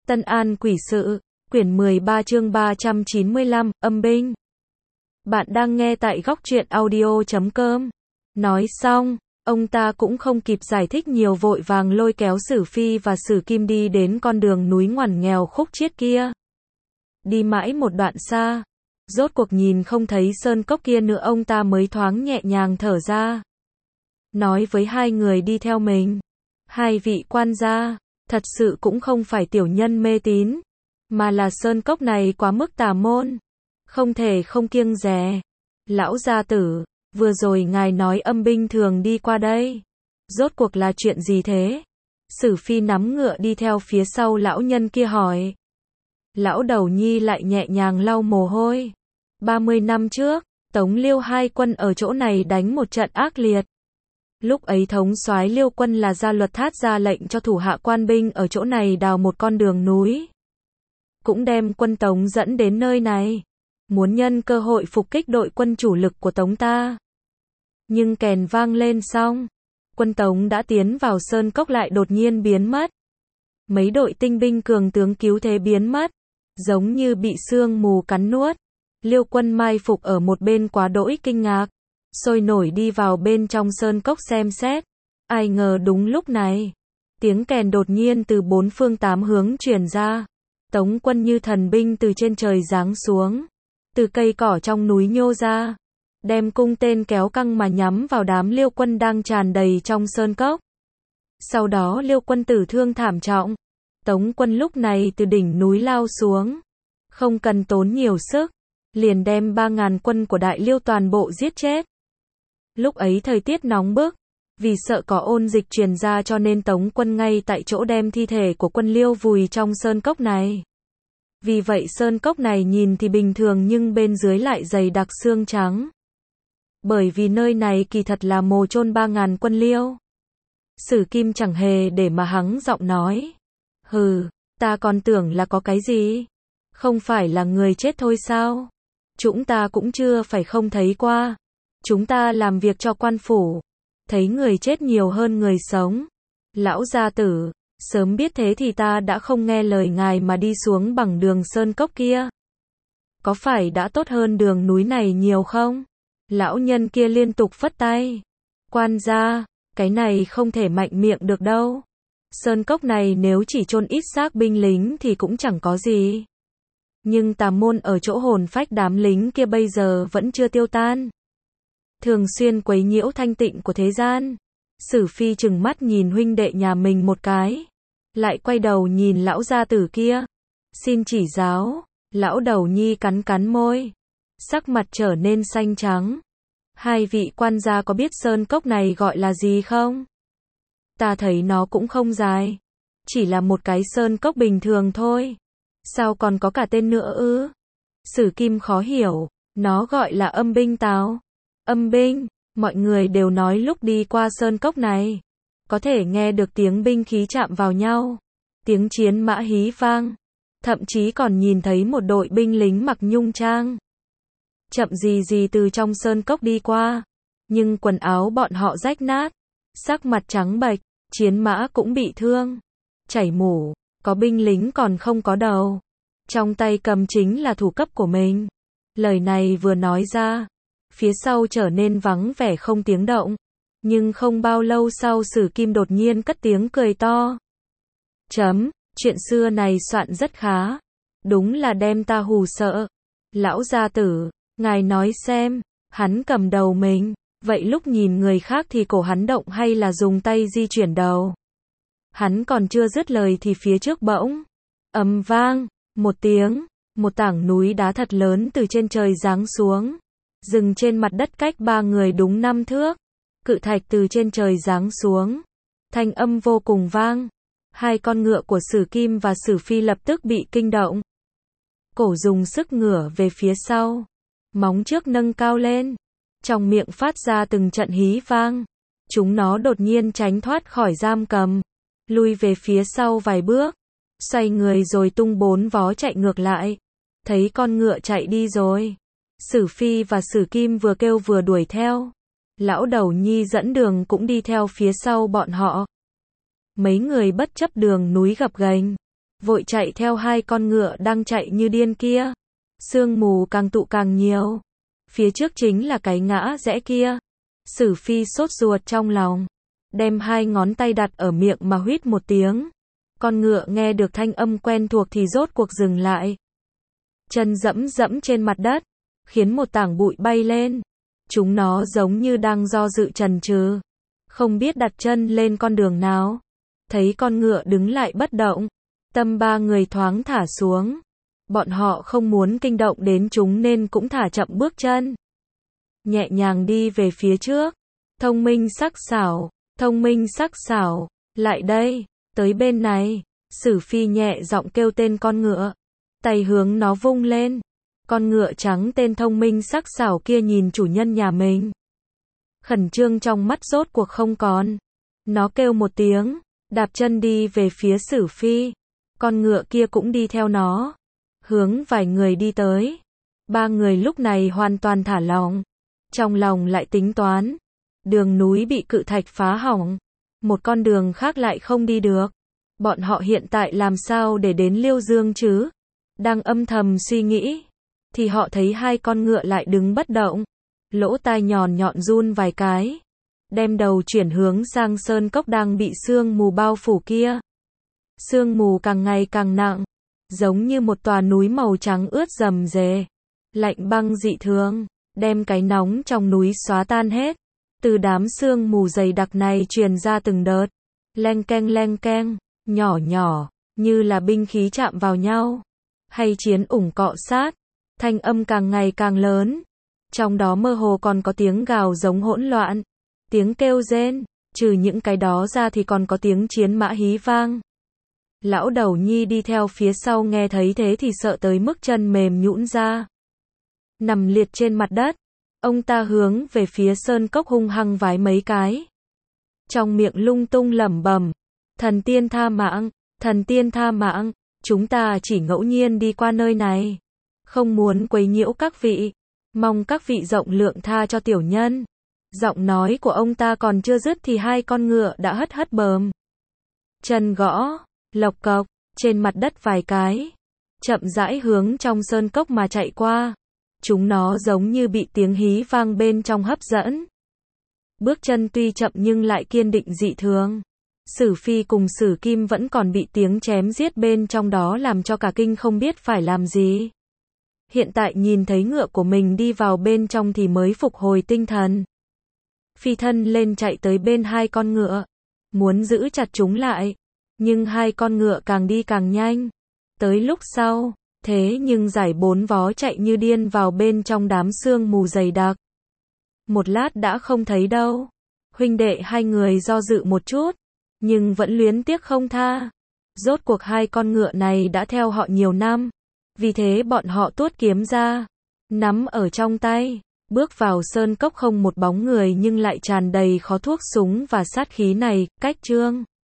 Tân An Quỷ Sự, quyển 13 chương 395, âm binh. Bạn đang nghe tại góc truyện audio.com. Nói xong, ông ta cũng không kịp giải thích nhiều, vội vàng lôi kéo Sử Phi và Sử Kim đi đến con đường núi ngoằn nghèo khúc chiết kia. Đi mãi một đoạn xa, rốt cuộc nhìn không thấy sơn cốc kia nữa, ông ta mới thoáng nhẹ nhàng thở ra. Nói với hai người đi theo mình, hai vị quan gia, thật sự cũng không phải tiểu nhân mê tín, mà là sơn cốc này quá mức tà môn, không thể không kiêng dè. Lão gia tử, vừa rồi ngài nói âm binh thường đi qua đây, rốt cuộc là chuyện gì thế? Sử Phi nắm ngựa đi theo phía sau lão nhân kia hỏi. Lão đầu nhi lại nhẹ nhàng lau mồ hôi. 30 năm trước, Tống Liêu hai quân ở chỗ này đánh một trận ác liệt. Lúc ấy thống soái Liêu quân là Gia Luật Thát ra lệnh cho thủ hạ quan binh ở chỗ này đào một con đường núi, cũng đem quân Tống dẫn đến nơi này, muốn nhân cơ hội phục kích đội quân chủ lực của Tống ta. Nhưng kèn vang lên xong, quân Tống đã tiến vào sơn cốc lại đột nhiên biến mất. Mấy đội tinh binh cường tướng cứu thế biến mất, giống như bị sương mù cắn nuốt. Liêu quân mai phục ở một bên quá đỗi kinh ngạc, sôi nổi đi vào bên trong sơn cốc xem xét. Ai ngờ đúng lúc này, tiếng kèn đột nhiên từ bốn phương tám hướng truyền ra. Tống quân như thần binh từ trên trời giáng xuống, từ cây cỏ trong núi nhô ra, đem cung tên kéo căng mà nhắm vào đám Liêu quân đang tràn đầy trong sơn cốc. Sau đó Liêu quân tử thương thảm trọng. Tống quân lúc này từ đỉnh núi lao xuống, không cần tốn nhiều sức, liền đem 3.000 quân của Đại Liêu toàn bộ giết chết. Lúc ấy thời tiết nóng bức, vì sợ có ôn dịch truyền ra cho nên Tống quân ngay tại chỗ đem thi thể của quân Liêu vùi trong sơn cốc này. Vì vậy sơn cốc này nhìn thì bình thường nhưng bên dưới lại dày đặc xương trắng. Bởi vì nơi này kỳ thật là mồ chôn 3.000 quân Liêu. Sử Kim chẳng hề để mà hắng giọng nói. Hừ, ta còn tưởng là có cái gì? Không phải là người chết thôi sao? Chúng ta cũng chưa phải không thấy qua. Chúng ta làm việc cho quan phủ, thấy người chết nhiều hơn người sống. Lão gia tử, sớm biết thế thì ta đã không nghe lời ngài mà đi xuống bằng đường sơn cốc kia. Có phải đã tốt hơn đường núi này nhiều không? Lão nhân kia liên tục phất tay. Quan gia, cái này không thể mạnh miệng được đâu. Sơn cốc này nếu chỉ chôn ít xác binh lính thì cũng chẳng có gì. Nhưng tà môn ở chỗ hồn phách đám lính kia bây giờ vẫn chưa tiêu tan, thường xuyên quấy nhiễu thanh tịnh của thế gian. Sử Phi trừng mắt nhìn huynh đệ nhà mình một cái, lại quay đầu nhìn lão gia tử kia. Xin chỉ giáo. Lão đầu nhi cắn cắn môi, sắc mặt trở nên xanh trắng. Hai vị quan gia có biết sơn cốc này gọi là gì không? Ta thấy nó cũng không dài, chỉ là một cái sơn cốc bình thường thôi. Sao còn có cả tên nữa ư? Sử Kim khó hiểu. Nó gọi là âm binh táo. Âm binh, mọi người đều nói lúc đi qua sơn cốc này, có thể nghe được tiếng binh khí chạm vào nhau, tiếng chiến mã hí vang, thậm chí còn nhìn thấy một đội binh lính mặc nhung trang chậm gì gì từ trong sơn cốc đi qua, nhưng quần áo bọn họ rách nát, sắc mặt trắng bệch, chiến mã cũng bị thương, chảy mủ, có binh lính còn không có đầu, trong tay cầm chính là thủ cấp của mình. Lời này vừa nói ra, phía sau trở nên vắng vẻ không tiếng động, nhưng không bao lâu sau Sử Kim đột nhiên cất tiếng cười to. Chuyện xưa này soạn rất khá, đúng là đem ta hù sợ. Lão gia tử, ngài nói xem, hắn cầm đầu mình, vậy lúc nhìn người khác thì cổ hắn động hay là dùng tay di chuyển đầu? Hắn còn chưa dứt lời thì phía trước bỗng ầm vang một tiếng, một tảng núi đá thật lớn từ trên trời giáng xuống, dừng trên mặt đất cách ba người đúng 5 thước. Cự thạch từ trên trời giáng xuống, thanh âm vô cùng vang. Hai con ngựa của Sử Kim và Sử Phi lập tức bị kinh động, cổ dùng sức ngửa về phía sau, móng trước nâng cao lên, trong miệng phát ra từng trận hí vang. Chúng nó đột nhiên tránh thoát khỏi giam cầm, lui về phía sau vài bước, xoay người rồi tung 4 vó chạy ngược lại. Thấy con ngựa chạy đi rồi, Sử Phi và Sử Kim vừa kêu vừa đuổi theo. Lão đầu nhi dẫn đường cũng đi theo phía sau bọn họ. Mấy người bất chấp đường núi gập ghềnh, vội chạy theo hai con ngựa đang chạy như điên kia. Sương mù càng tụ càng nhiều. Phía trước chính là cái ngã rẽ kia. Sử Phi sốt ruột trong lòng, đem hai ngón tay đặt ở miệng mà huýt một tiếng. Con ngựa nghe được thanh âm quen thuộc thì rốt cuộc dừng lại. Chân dẫm dẫm trên mặt đất, khiến một tảng bụi bay lên. Chúng nó giống như đang do dự chần chừ, không biết đặt chân lên con đường nào. Thấy con ngựa đứng lại bất động, tâm ba người thoáng thả xuống. Bọn họ không muốn kinh động đến chúng nên cũng thả chậm bước chân. Nhẹ nhàng đi về phía trước. Thông minh sắc sảo, lại đây, tới bên này. Sử Phi nhẹ giọng kêu tên con ngựa, tay hướng nó vung lên. Con ngựa trắng tên thông minh sắc sảo kia nhìn chủ nhân nhà mình. Khẩn trương trong mắt rốt cuộc không còn. Nó kêu một tiếng, đạp chân đi về phía Sử Phi. Con ngựa kia cũng đi theo nó, hướng vài người đi tới. Ba người lúc này hoàn toàn thả lỏng, trong lòng lại tính toán. Đường núi bị cự thạch phá hỏng, một con đường khác lại không đi được. Bọn họ hiện tại làm sao để đến Liêu Dương chứ? Đang âm thầm suy nghĩ, thì họ thấy hai con ngựa lại đứng bất động. Lỗ tai nhọn nhọn run vài cái, đem đầu chuyển hướng sang sơn cốc đang bị sương mù bao phủ kia. Sương mù càng ngày càng nặng, giống như một tòa núi màu trắng ướt rầm rề, lạnh băng dị thường, đem cái nóng trong núi xóa tan hết. Từ đám sương mù dày đặc này truyền ra từng đợt leng keng, nhỏ nhỏ, như là binh khí chạm vào nhau, hay chiến ủng cọ sát. Thanh âm càng ngày càng lớn, trong đó mơ hồ còn có tiếng gào giống hỗn loạn, tiếng kêu rên, trừ những cái đó ra thì còn có tiếng chiến mã hí vang. Lão Đầu Nhi đi theo phía sau nghe thấy thế thì sợ tới mức chân mềm nhũn ra. Nằm liệt trên mặt đất, ông ta hướng về phía sơn cốc hung hăng vái mấy cái. Trong miệng lung tung lẩm bẩm, thần tiên tha mạng, chúng ta chỉ ngẫu nhiên đi qua nơi này, không muốn quấy nhiễu các vị, mong các vị rộng lượng tha cho tiểu nhân. Giọng nói của ông ta còn chưa dứt thì hai con ngựa đã hất bờm. Chân gõ, lộc cộc, trên mặt đất vài cái, chậm rãi hướng trong sơn cốc mà chạy qua. Chúng nó giống như bị tiếng hí vang bên trong hấp dẫn. Bước chân tuy chậm nhưng lại kiên định dị thường. Sử Phi cùng Sử Kim vẫn còn bị tiếng chém giết bên trong đó làm cho cả kinh không biết phải làm gì. Hiện tại nhìn thấy ngựa của mình đi vào bên trong thì mới phục hồi tinh thần. Phi thân lên chạy tới bên hai con ngựa, muốn giữ chặt chúng lại, nhưng hai con ngựa càng đi càng nhanh. Tới lúc sau, thế nhưng giải bốn vó chạy như điên vào bên trong đám sương mù dày đặc. Một lát đã không thấy đâu. Huynh đệ hai người do dự một chút, nhưng vẫn luyến tiếc không tha. Rốt cuộc hai con ngựa này đã theo họ nhiều năm, vì thế bọn họ tuốt kiếm ra, nắm ở trong tay, bước vào sơn cốc không một bóng người nhưng lại tràn đầy khói thuốc súng và sát khí này. Cách chương